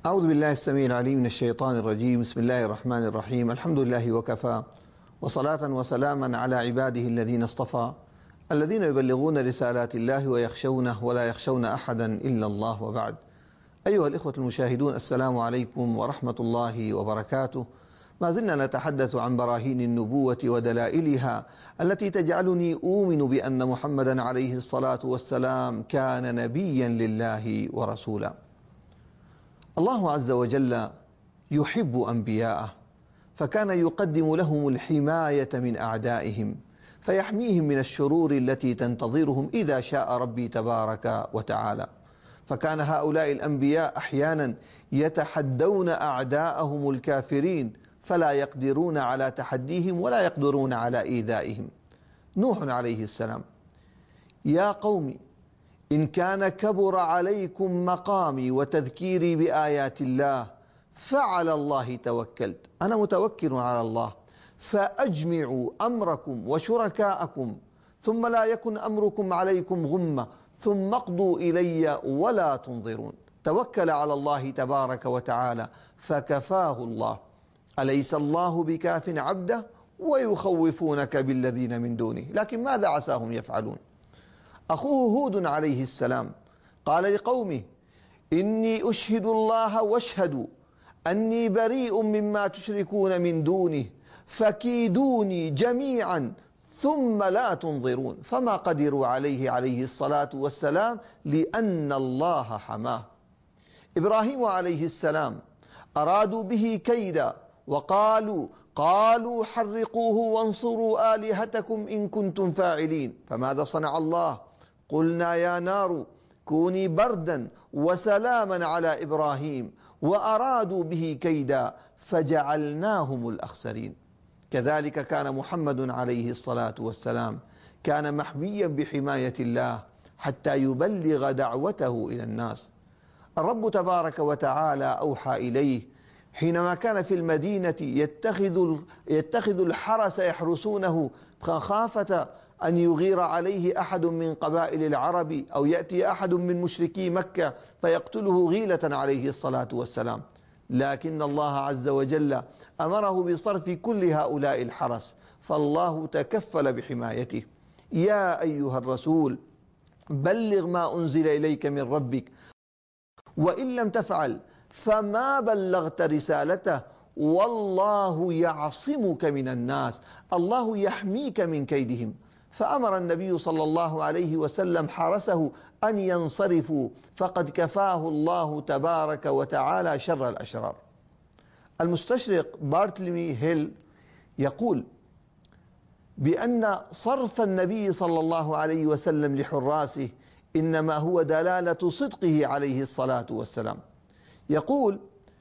أعوذ بالله السميع العليم من الشيطان الرجيم. بسم الله الرحمن الرحيم. الحمد لله وكفى، وصلاة وسلاما على عباده الذين اصطفى، الذين يبلغون رسالات الله ويخشونه ولا يخشون أحدا إلا الله، وبعد. أيها الإخوة المشاهدون، السلام عليكم ورحمة الله وبركاته. ما زلنا نتحدث عن براهين النبوة ودلائلها التي تجعلني أؤمن بأن محمدا عليه الصلاة والسلام كان نبيا لله ورسولا. الله عز وجل يحب أنبياءه، فكان يقدم لهم الحماية من أعدائهم، فيحميهم من الشرور التي تنتظرهم إذا شاء ربي تبارك وتعالى. فكان هؤلاء الأنبياء أحيانا يتحدون أعداءهم الكافرين، فلا يقدرون على تحديهم ولا يقدرون على إيذائهم. نوح عليه السلام: يا قوم إن كان كبر عليكم مقامي وتذكيري بآيات الله فعلى الله توكلت، أنا متوكل على الله، فأجمعوا أمركم وشركاءكم ثم لا يكن أمركم عليكم غمة ثم اقضوا إلي ولا تنظرون. توكل على الله تبارك وتعالى فكفاه الله. أليس الله بكاف عبده ويخوفونك بالذين من دونه، لكن ماذا عساهم يفعلون؟ أخوه هود عليه السلام قال لقومه: إني أشهد الله واشهدوا أني بريء مما تشركون من دونه فكيدوني جميعا ثم لا تنظرون. فما قدروا عليه الصلاة والسلام لأن الله حماه. إبراهيم عليه السلام أرادوا به كيدا وقالوا حرقوه وانصروا آلهتكم إن كنتم فاعلين، فماذا صنع الله؟ قلنا يا نار كوني بردا وسلاما على إبراهيم وأرادوا به كيدا فجعلناهم الأخسرين. كذلك كان محمد عليه الصلاة والسلام، كان محميا بحماية الله حتى يبلغ دعوته إلى الناس. الرب تبارك وتعالى أوحى إليه حينما كان في المدينة يتخذ الحرس يحرسونه خافة أن يغير عليه أحد من قبائل العرب أو يأتي أحد من مشركي مكة فيقتله غيلة عليه الصلاة والسلام، لكن الله عز وجل أمره بصرف كل هؤلاء الحرس، فالله تكفل بحمايته. يا أيها الرسول بلغ ما أنزل إليك من ربك وإن لم تفعل فما بلغت رسالته والله يعصمك من الناس، الله يحميك من كيدهم. فأمر النبي صلى الله عليه وسلم حرسه أن ينصرفوا، فقد كفاه الله تبارك وتعالى شر الأشرار. المستشرق بارتلمي هيل يقول بأن صرف النبي صلى الله عليه وسلم لحراسه إنما هو دلالة صدقه عليه الصلاة والسلام. يقول: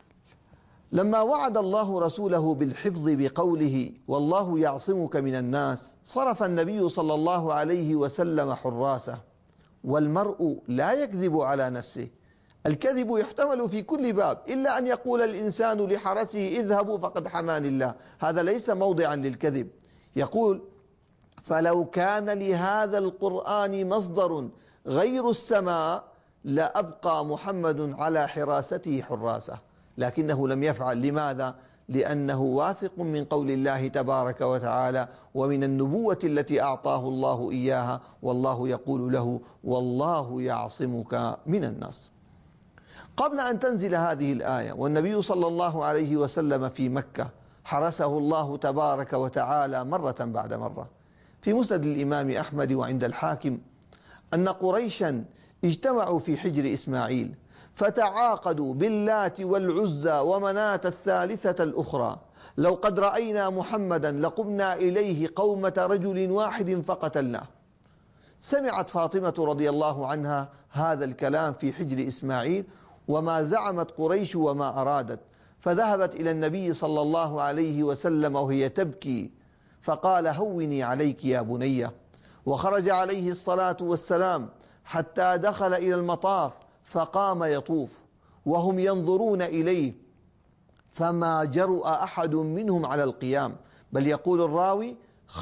لما وعد الله رسوله بالحفظ بقوله والله يعصمك من الناس، صرف النبي صلى الله عليه وسلم حراسه. والمرء لا يكذب على نفسه، الكذب يحتمل في كل باب، إلا أن يقول الإنسان لحرسه اذهبوا فقد حماني الله، هذا ليس موضعا للكذب. يقول: فلو كان لهذا القرآن مصدر غير السماء لأبقى محمد على حراسته حراسه، لكنه لم يفعل. لماذا؟ لأنه واثق من قول الله تبارك وتعالى ومن النبوة التي أعطاه الله إياها، والله يقول له: والله يعصمك من الناس. قبل أن تنزل هذه الآية والنبي صلى الله عليه وسلم في مكة، حرسه الله تبارك وتعالى مرة بعد مرة. في مسند الإمام أحمد وعند الحاكم أن قريشا اجتمعوا في حجر إسماعيل فتعاقدوا باللات والعزى ومناة الثالثة الأخرى: لو قد رأينا محمدا لقمنا إليه قومة رجل واحد فقتلناه. سمعت فاطمة رضي الله عنها هذا الكلام في حجر إسماعيل وما زعمت قريش وما أرادت، فذهبت إلى النبي صلى الله عليه وسلم وهي تبكي، فقال: هوني عليك يا بنية. وخرج عليه الصلاة والسلام حتى دخل إلى المطاف فقام يطوف وهم ينظرون إليه، فما جرؤ أحد منهم على القيام، بل يقول الراوي: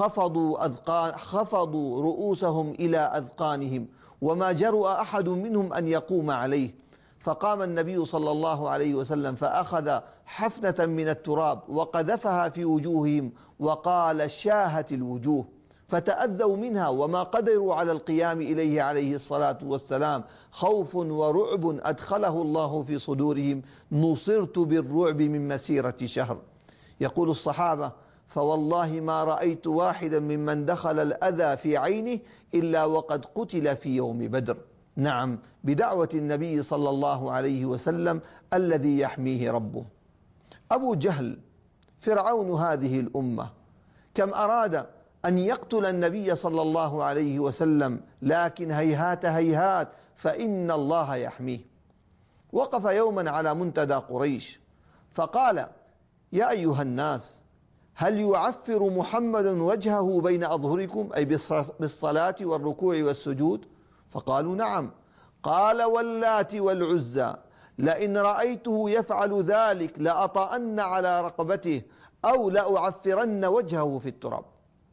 خفضوا رؤوسهم إلى أذقانهم وما جرؤ أحد منهم أن يقوم عليه. فقام النبي صلى الله عليه وسلم فأخذ حفنة من التراب وقذفها في وجوههم وقال: شاهت الوجوه، فتأذوا منها وما قدروا على القيام إليه عليه الصلاة والسلام، خوف ورعب أدخله الله في صدورهم، نصرت بالرعب من مسيرة شهر. يقول الصحابة: فوالله ما رأيت واحدا ممن دخل الأذى في عينه إلا وقد قتل في يوم بدر. نعم، بدعوة النبي صلى الله عليه وسلم الذي يحميه ربه. أبو جهل فرعون هذه الأمة كم أراد أن يقتل النبي صلى الله عليه وسلم، لكن هيهات هيهات فإن الله يحميه. وقف يوما على منتدى قريش فقال: يا أيها الناس، هل يعفر محمد وجهه بين أظهركم، أي بالصلاة والركوع والسجود؟ فقالوا: نعم. قال: واللات والعزى لئن رأيته يفعل ذلك لأطأن على رقبته أو لأعفرن وجهه في التراب.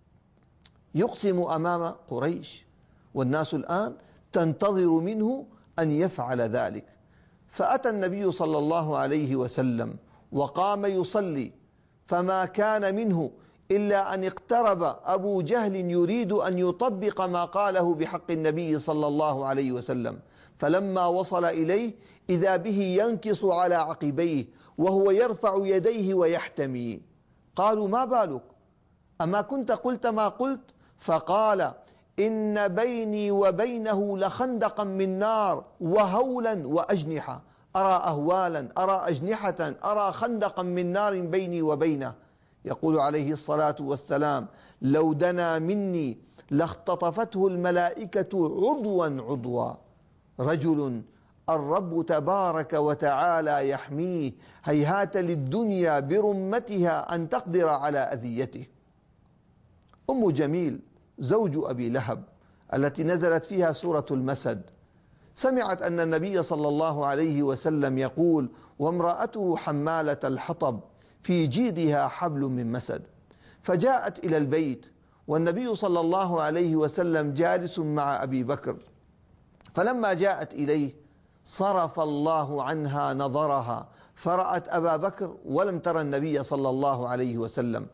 يقسم أمام قريش، والناس الآن تنتظر منه أن يفعل ذلك. فأتى النبي صلى الله عليه وسلم وقام يصلي، فما كان منه إلا أن اقترب أبو جهل يريد أن يطبق ما قاله بحق النبي صلى الله عليه وسلم، فلما وصل إليه إذا به ينكص على عقبيه وهو يرفع يديه ويحتمي. قالوا: ما بالك؟ أما كنت قلت ما قلت؟ فقال: إن بيني وبينه لخندقا من نار وهولا وأجنحة، أرى أهوالا، أرى أجنحة، أرى خندقا من نار بيني وبينه. يقول عليه الصلاة والسلام: لو دنا مني لاختطفته الملائكة عضوا عضوا. رجل الرب تبارك وتعالى يحميه، هيهات للدنيا برمتها أن تقدر على أذيته. أم جميل زوج أبي لهب التي نزلت فيها سورة المسد سمعت أن النبي صلى الله عليه وسلم يقول: وامرأته حمالة الحطب في جيدها حبل من مسد. فجاءت إلى البيت والنبي صلى الله عليه وسلم جالس مع أبي بكر، فلما جاءت إليه صرف الله عنها نظرها فرأت أبا بكر ولم ترى النبي صلى الله عليه وسلم.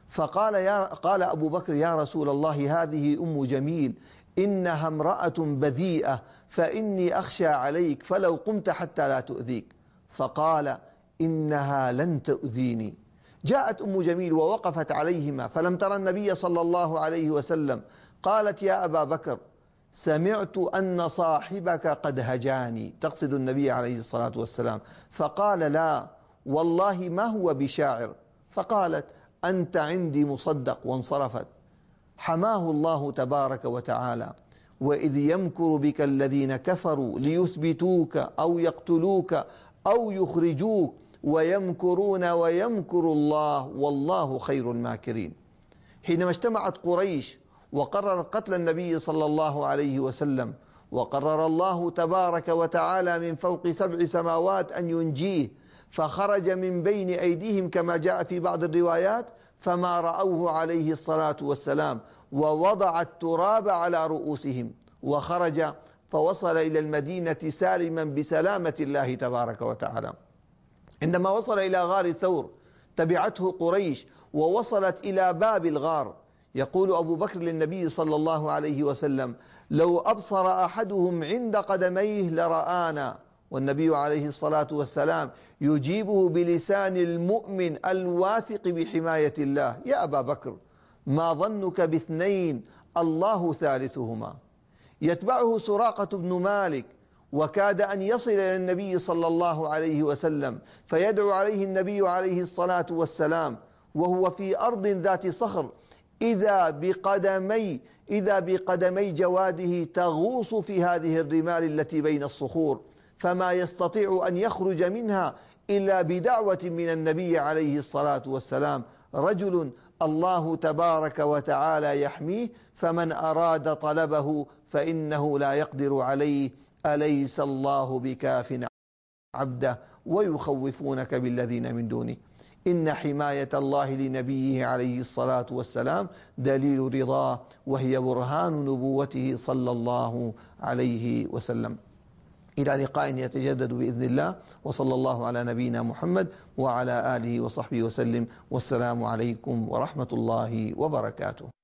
قال أبو بكر: يا رسول الله، هذه أم جميل، إنها امرأة بذيئة، فإني أخشى عليك فلو قمت حتى لا تؤذيك. فقال: إنها لن تؤذيني. جاءت أم جميل ووقفت عليهما فلم ترى النبي صلى الله عليه وسلم. قالت: يا أبا بكر، سمعت أن صاحبك قد هجاني، تقصد النبي عليه الصلاة والسلام. فقال: لا والله ما هو بشاعر. فقالت: أنت عندي مصدق، وانصرفت. حماه الله تبارك وتعالى: وإذ يمكر بك الذين كفروا ليثبتوك أو يقتلوك أو يخرجوك ويمكرون ويمكر الله والله خير الماكرين. حينما اجتمعت قريش وقررت قتل النبي صلى الله عليه وسلم، وقرر الله تبارك وتعالى من فوق 7 سماوات أن ينجيه، فخرج من بين أيديهم كما جاء في بعض الروايات فما رأوه عليه الصلاة والسلام، ووضع التراب على رؤوسهم، وخرج فوصل إلى المدينة سالما بسلامة الله تبارك وتعالى. عندما وصل إلى غار ثور تبعته قريش ووصلت إلى باب الغار. يقول أبو بكر للنبي صلى الله عليه وسلم: لو أبصر أحدهم عند قدميه لرآنا. والنبي عليه الصلاة والسلام يجيبه بلسان المؤمن الواثق بحماية الله: يا أبا بكر، ما ظنك باثنين الله ثالثهما. يتبعه سراقة بن مالك، وكاد أن يصل إلى النبي صلى الله عليه وسلم فيدعو عليه النبي عليه الصلاة والسلام وهو في أرض ذات صخر، إذا بقدمي جواده تغوص في هذه الرمال التي بين الصخور، فما يستطيع أن يخرج منها إلا بدعوة من النبي عليه الصلاة والسلام. رجل الله تبارك وتعالى يحميه، فمن أراد طلبه فإنه لا يقدر عليه. أليس الله بكاف عبده ويخوفونك بالذين من دونه. إن حماية الله لنبيه عليه الصلاة والسلام دليل رضاه، وهي برهان نبوته صلى الله عليه وسلم. إلى لقاء يتجدد بإذن الله، وصلى الله على نبينا محمد وعلى آله وصحبه وسلم، والسلام عليكم ورحمة الله وبركاته.